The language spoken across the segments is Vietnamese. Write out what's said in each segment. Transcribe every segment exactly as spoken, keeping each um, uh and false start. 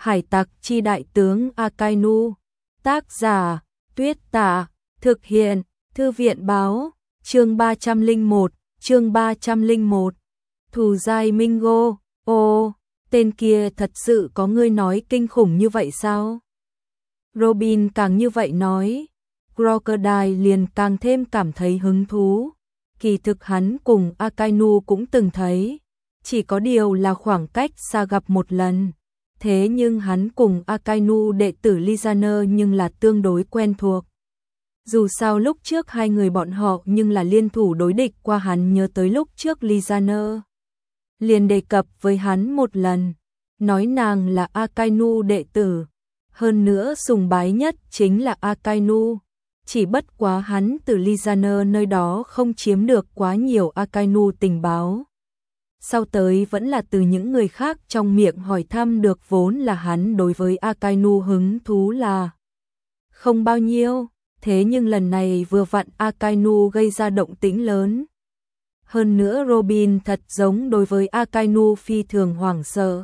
Hải tặc chi đại tướng Akainu. Tác giả, Tuyết Tả. Thực hiện, Thư viện báo. Chương ba trăm lẻ một, chương ba trăm lẻ một. Thù dai Mingo. Ồ, tên kia thật sự có ngươi nói kinh khủng như vậy sao? Robin càng như vậy nói, Crocodile liền càng thêm cảm thấy hứng thú. Kỳ thực hắn cùng Akainu cũng từng thấy, chỉ có điều là khoảng cách xa gặp một lần. Thế nhưng hắn cùng Akainu đệ tử Lizaner nhưng là tương đối quen thuộc. Dù sao lúc trước hai người bọn họ nhưng là liên thủ đối địch qua, hắn nhớ tới lúc trước Lizaner liền đề cập với hắn một lần, nói nàng là Akainu đệ tử, hơn nữa sùng bái nhất chính là Akainu. Chỉ bất quá hắn từ Lizaner nơi đó không chiếm được quá nhiều Akainu tình báo. Sau tới vẫn là từ những người khác trong miệng hỏi thăm được, vốn là hắn đối với Akainu hứng thú là không bao nhiêu. Thế nhưng lần này vừa vặn Akainu gây ra động tĩnh lớn. Hơn nữa Robin thật giống đối với Akainu phi thường hoảng sợ.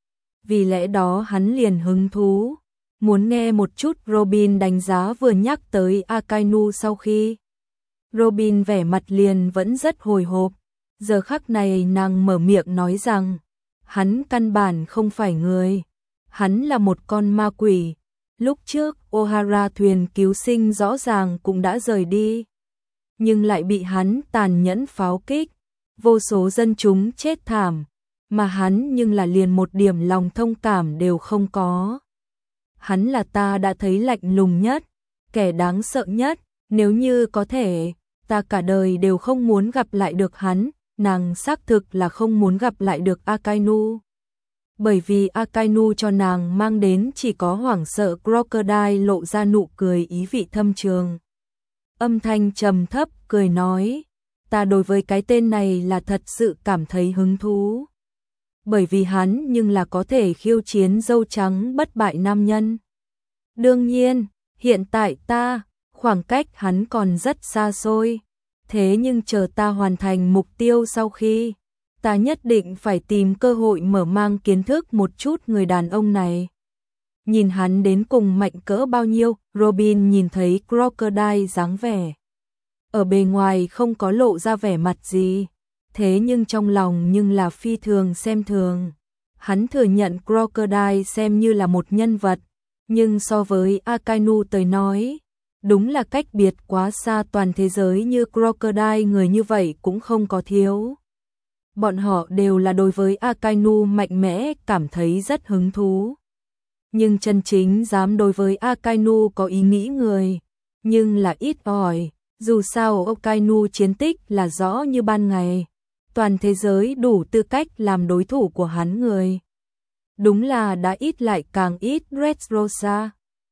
Vì lẽ đó hắn liền hứng thú, muốn nghe một chút Robin đánh giá. Vừa nhắc tới Akainu sau khi, Robin vẻ mặt liền vẫn rất hồi hộp. Giờ khắc này nàng mở miệng nói rằng, hắn căn bản không phải người, hắn là một con ma quỷ. Lúc trước Ohara thuyền cứu sinh rõ ràng cũng đã rời đi, nhưng lại bị hắn tàn nhẫn pháo kích, vô số dân chúng chết thảm, mà hắn nhưng là liền một điểm lòng thông cảm đều không có. Hắn là ta đã thấy lạnh lùng nhất, kẻ đáng sợ nhất, nếu như có thể, ta cả đời đều không muốn gặp lại được hắn. Nàng xác thực là không muốn gặp lại được Akainu, bởi vì Akainu cho nàng mang đến chỉ có hoảng sợ. Crocodile lộ ra nụ cười ý vị thâm trường, âm thanh trầm thấp cười nói, ta đối với cái tên này là thật sự cảm thấy hứng thú, bởi vì hắn nhưng là có thể khiêu chiến dâu trắng bất bại nam nhân. Đương nhiên, hiện tại ta, khoảng cách hắn còn rất xa xôi. Thế nhưng chờ ta hoàn thành mục tiêu sau khi, ta nhất định phải tìm cơ hội mở mang kiến thức một chút người đàn ông này. Nhìn hắn đến cùng mạnh cỡ bao nhiêu. Robin nhìn thấy Crocodile dáng vẻ ở bề ngoài không có lộ ra vẻ mặt gì, thế nhưng trong lòng nhưng là phi thường xem thường. Hắn thừa nhận Crocodile xem như là một nhân vật, nhưng so với Akainu tới nói, đúng là cách biệt quá xa. Toàn thế giới như Crocodile người như vậy cũng không có thiếu. Bọn họ đều là đối với Akainu mạnh mẽ cảm thấy rất hứng thú. Nhưng chân chính dám đối với Akainu có ý nghĩ người, nhưng là ít ỏi. Dù sao Akainu chiến tích là rõ như ban ngày, toàn thế giới đủ tư cách làm đối thủ của hắn người, đúng là đã ít lại càng ít. Dressrosa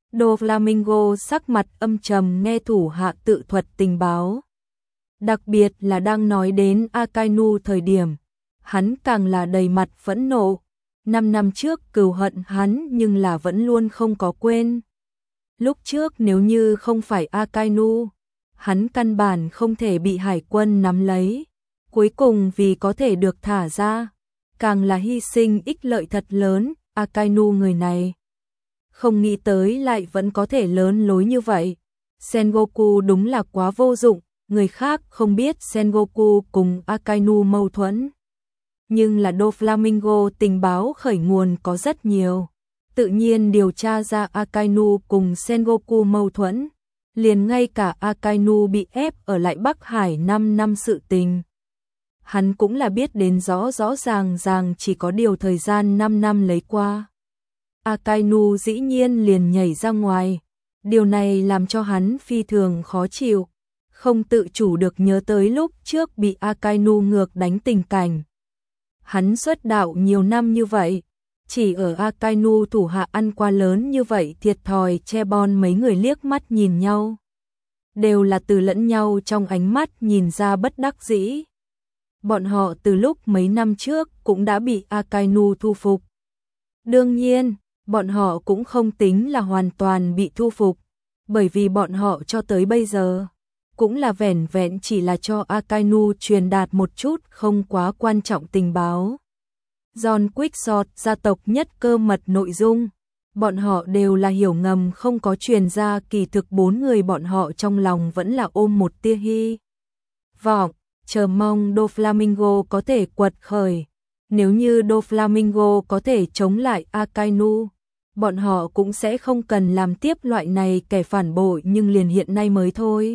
Doflamingo sắc mặt âm trầm nghe thủ hạ tự thuật tình báo. Đặc biệt là đang nói đến Akainu thời điểm, hắn càng là đầy mặt phẫn nộ. Năm năm trước cừu hận hắn nhưng là vẫn luôn không có quên. Lúc trước nếu như không phải Akainu, hắn căn bản không thể bị hải quân nắm lấy. Cuối cùng vì có thể được thả ra, càng là hy sinh ích lợi thật lớn. Akainu người này, không nghĩ tới lại vẫn có thể lớn lối như vậy. Sengoku đúng là quá vô dụng, người khác không biết Sengoku cùng Akainu mâu thuẫn. Nhưng là Doflamingo tình báo khởi nguồn có rất nhiều, tự nhiên điều tra ra Akainu cùng Sengoku mâu thuẫn. Liền ngay cả Akainu bị ép ở lại Bắc Hải năm năm sự tình, hắn cũng là biết đến rõ rõ ràng ràng, chỉ có điều thời gian năm năm lấy qua. Akainu dĩ nhiên liền nhảy ra ngoài, điều này làm cho hắn phi thường khó chịu, không tự chủ được nhớ tới lúc trước bị Akainu ngược đánh tình cảnh. Hắn xuất đạo nhiều năm như vậy, chỉ ở Akainu thủ hạ ăn qua lớn như vậy thiệt thòi. Chebon mấy người liếc mắt nhìn nhau, đều là từ lẫn nhau trong ánh mắt nhìn ra bất đắc dĩ. Bọn họ từ lúc mấy năm trước cũng đã bị Akainu thu phục. Đương nhiên, bọn họ cũng không tính là hoàn toàn bị thu phục, bởi vì bọn họ cho tới bây giờ cũng là vẻn vẹn chỉ là cho Akainu truyền đạt một chút không quá quan trọng tình báo. John Quickshot gia tộc nhất cơ mật nội dung, Bọn họ đều là hiểu ngầm không có truyền ra, kỳ thực bốn người bọn họ trong lòng vẫn là ôm một tia hy vọng, chờ mong Doflamingo có thể quật khởi. Nếu như Doflamingo có thể chống lại Akainu, bọn họ cũng sẽ không cần làm tiếp loại này kẻ phản bội, nhưng liền hiện nay mới thôi.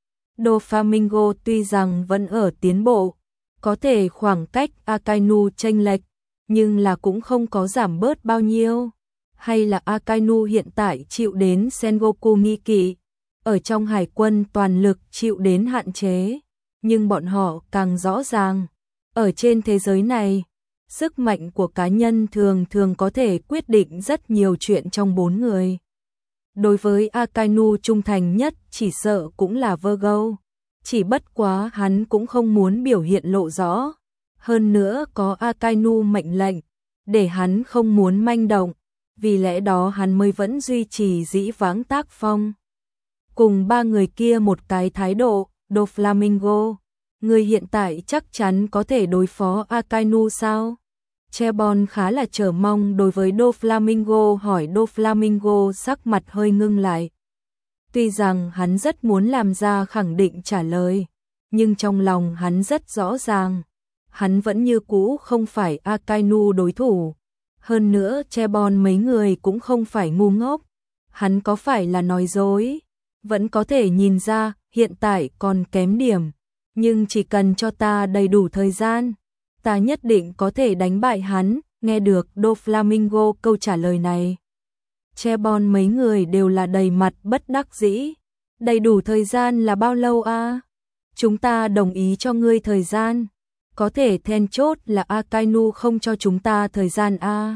Doflamingo tuy rằng vẫn ở tiến bộ, có thể khoảng cách Akainu chênh lệch, nhưng là cũng không có giảm bớt bao nhiêu. Hay là Akainu hiện tại chịu đến Sengoku nghi kỵ, ở trong hải quân toàn lực chịu đến hạn chế, nhưng bọn họ càng rõ ràng, ở trên thế giới này, sức mạnh của cá nhân thường thường có thể quyết định rất nhiều chuyện trong bốn người. Đối với Akainu trung thành nhất chỉ sợ cũng là Virgo, chỉ bất quá hắn cũng không muốn biểu hiện lộ rõ, hơn nữa có Akainu mệnh lệnh, để hắn không muốn manh động, vì lẽ đó hắn mới vẫn duy trì dĩ vãng tác phong. Cùng ba người kia một cái thái độ, Doflamingo, người hiện tại chắc chắn có thể đối phó Akainu sao? Chebon khá là chờ mong đối với Doflamingo hỏi. Doflamingo sắc mặt hơi ngưng lại. Tuy rằng hắn rất muốn làm ra khẳng định trả lời, nhưng trong lòng hắn rất rõ ràng, hắn vẫn như cũ không phải Akainu đối thủ. Hơn nữa Chebon mấy người cũng không phải ngu ngốc, hắn có phải là nói dối, vẫn có thể nhìn ra hiện tại còn kém điểm, nhưng chỉ cần cho ta đầy đủ thời gian, ta nhất định có thể đánh bại hắn. Nghe được Doflamingo câu trả lời này, Chebon mấy người đều là đầy mặt bất đắc dĩ. Đầy đủ thời gian là bao lâu a? Chúng ta đồng ý cho ngươi thời gian, có thể then chốt là Akainu không cho chúng ta thời gian a.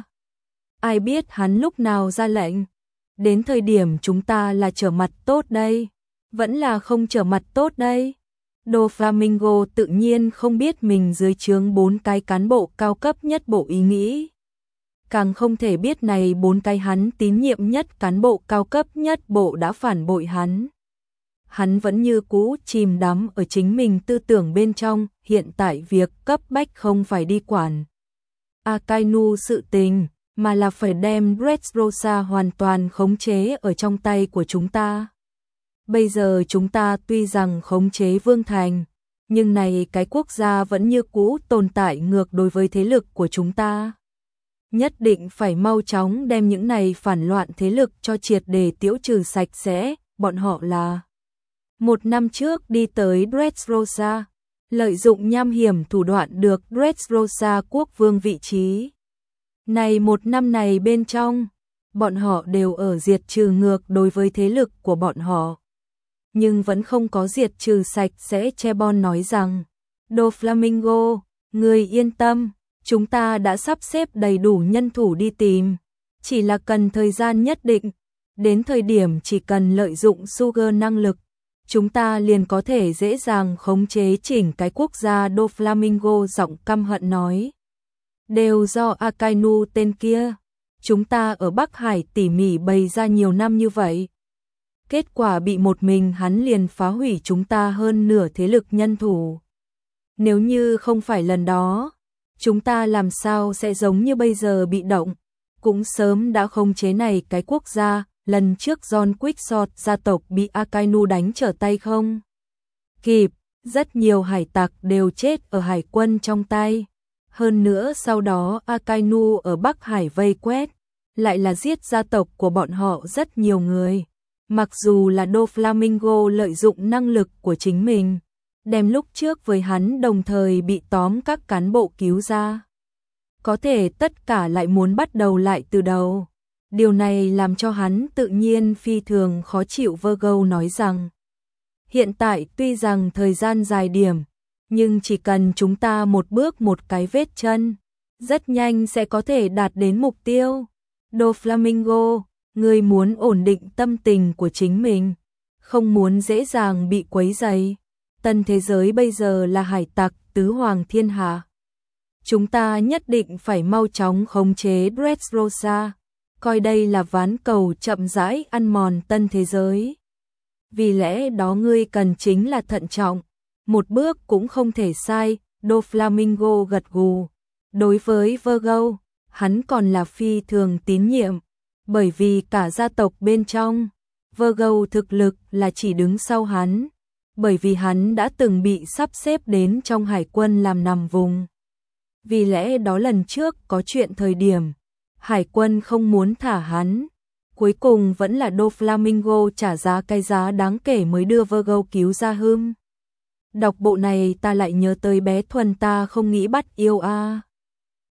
Ai biết hắn lúc nào ra lệnh? Đến thời điểm chúng ta là trở mặt tốt đây, vẫn là không trở mặt tốt đây. Doflamingo tự nhiên không biết mình dưới trướng bốn cái cán bộ cao cấp nhất bộ ý nghĩ. Càng không thể biết này bốn cái hắn tín nhiệm nhất cán bộ cao cấp nhất bộ đã phản bội hắn. Hắn vẫn như cũ chìm đắm ở chính mình tư tưởng bên trong, hiện tại việc cấp bách không phải đi quản Akainu sự tình, mà là phải đem Dressrosa hoàn toàn khống chế ở trong tay của chúng ta. Bây giờ chúng ta tuy rằng khống chế Vương Thành, nhưng này cái quốc gia vẫn như cũ tồn tại ngược đối với thế lực của chúng ta. Nhất định phải mau chóng đem những này phản loạn thế lực cho triệt để tiêu trừ sạch sẽ. Bọn họ là một năm trước đi tới Dressrosa, lợi dụng nham hiểm thủ đoạn được Dressrosa quốc vương vị trí. Này một năm này bên trong, bọn họ đều ở diệt trừ ngược đối với thế lực của bọn họ, nhưng vẫn không có diệt trừ sạch sẽ. Chebon nói rằng, Doflamingo, người yên tâm, chúng ta đã sắp xếp đầy đủ nhân thủ đi tìm, chỉ là cần thời gian nhất định, đến thời điểm chỉ cần lợi dụng Sugar năng lực, chúng ta liền có thể dễ dàng khống chế chỉnh cái quốc gia. Doflamingo giọng căm hận nói, đều do Akainu tên kia, chúng ta ở Bắc Hải tỉ mỉ bày ra nhiều năm như vậy, kết quả bị một mình hắn liền phá hủy chúng ta hơn nửa thế lực nhân thủ. Nếu như không phải lần đó, chúng ta làm sao sẽ giống như bây giờ bị động, cũng sớm đã khống chế này cái quốc gia. Lần trước John Quickshot gia tộc bị Akainu đánh trở tay không kịp, rất nhiều hải tặc đều chết ở hải quân trong tay. Hơn nữa sau đó Akainu ở Bắc Hải vây quét, lại là giết gia tộc của bọn họ rất nhiều người. Mặc dù là Doflamingo lợi dụng năng lực của chính mình, đem lúc trước với hắn đồng thời bị tóm các cán bộ cứu ra, có thể tất cả lại muốn bắt đầu lại từ đầu. Điều này làm cho hắn tự nhiên phi thường khó chịu. Virgo nói rằng, hiện tại tuy rằng thời gian dài điểm, nhưng chỉ cần chúng ta một bước một cái vết chân, rất nhanh sẽ có thể đạt đến mục tiêu. Doflamingo, người muốn ổn định tâm tình của chính mình, không muốn dễ dàng bị quấy rầy. Tân thế giới bây giờ là hải tặc tứ hoàng thiên hạ. Chúng ta nhất định phải mau chóng khống chế Dressrosa, coi đây là ván cầu chậm rãi ăn mòn tân thế giới. Vì lẽ đó ngươi cần chính là thận trọng, một bước cũng không thể sai. Doflamingo gật gù. Đối với Virgo, hắn còn là phi thường tín nhiệm, bởi vì cả gia tộc bên trong, Virgo thực lực là chỉ đứng sau hắn, bởi vì hắn đã từng bị sắp xếp đến trong hải quân làm nằm vùng. Vì lẽ đó lần trước có chuyện thời điểm, hải quân không muốn thả hắn, cuối cùng vẫn là Doflamingo trả giá cái giá đáng kể mới đưa Virgo cứu ra hươm. Đọc bộ này ta lại nhớ tới bé Thuần ta không nghĩ bắt yêu a.